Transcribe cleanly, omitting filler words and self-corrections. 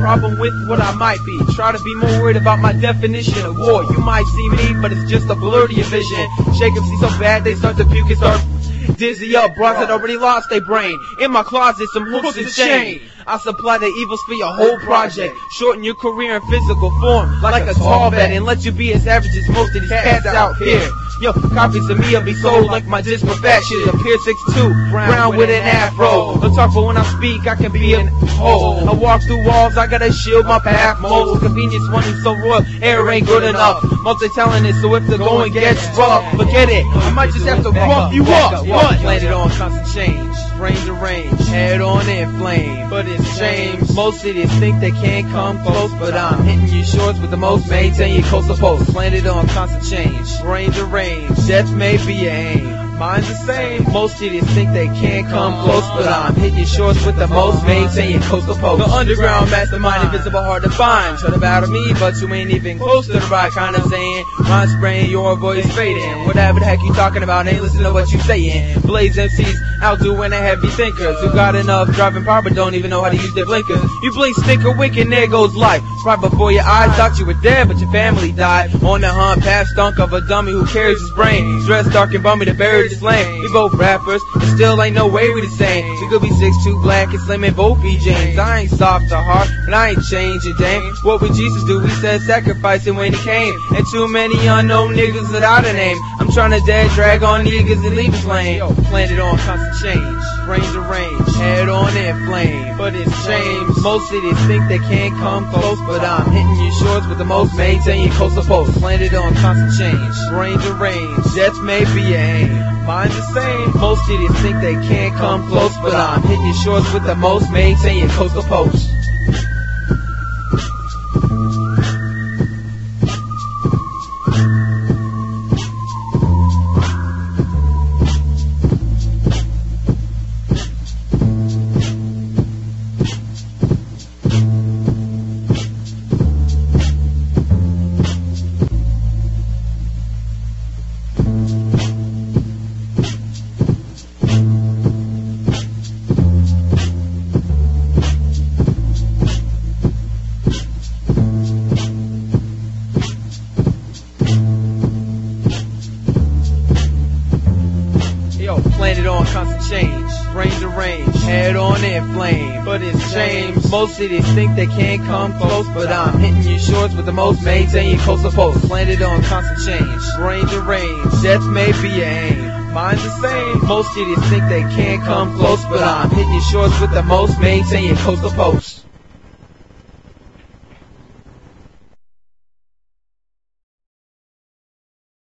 problem with what I might be. Try to be more worried about my definition of war. You might see me, but it's just a blur to your vision. Shake them, see so bad they start to puke and start dizzy up. Bras that already lost their brain. In my closet, some hooks and chain. I supply the evils for your whole project. Shorten your career in physical form like a tall vet, and let you be as average as most of these cats out here. Yo, copies of me will be sold like my disperfection. Appear 6'2", brown with an afro. Don't talk, but when I speak, I can be an hole. I walk through walls, I gotta shield my path. Most convenience one is so royal, air ain't good enough. Multi-talented, so if the going gets rough, forget it, I might just have to rough you up. What? Landed on constant change, brain deranged, head on in flame. But it's changed. Most idiots think they can't come close, but I'm hitting you shorts with the most. Maintain your coastal post. Landed on constant change, brain deranged. Death may be your aim. Mine's the same. Most idiots think they can't come close, but I'm hitting your shorts with the most. Maintain your coastal post. The underground mastermind, invisible, hard to find. Try to battle me, but you ain't even close to the right kind of saying. Mind spraying, your voice fading. Whatever the heck you talking about, ain't listen to what you saying. Blaze MCs outdoing the heavy thinkers who got enough driving power but don't even know how to use their blinkers. You blink, stinker, wink, and there goes life. Right before your eyes, thought you were dead, but your family died. On the hunt, past stunk of a dummy who carries his brain. Dressed dark and bummy to bury his flame. We both rappers, and still ain't no way we the same. We could be 6'2", black and slim and both be James. I ain't soft or hard, but I ain't changing, dang. What would Jesus do? He said sacrificing when he came. And too many unknown niggas without a name. I'm trying to dead drag on niggas and leave his lane. Yo, landed on constant change, brain deranged, head on in flame. But it's changed. Most idiots think they can't come close, but I'm hitting your shorts with the most. Maintain your coastal post. Landed on constant change, brain deranged, death may be your aim. Mine's the same. Most idiots think they can't come close, but I'm hitting your shorts with the most. Maintain your coastal post. Landed on constant change, brain deranged, head on in flame. But it's changed. Most idiots think they can't come close, but I'm hitting your shorts with the most. Maintain your coastal post. Landed on constant change, brain deranged, death may be your aim. Mine's the same. Most idiots think they can't come close, but I'm hitting your shorts with the most. Maintain your coastal post.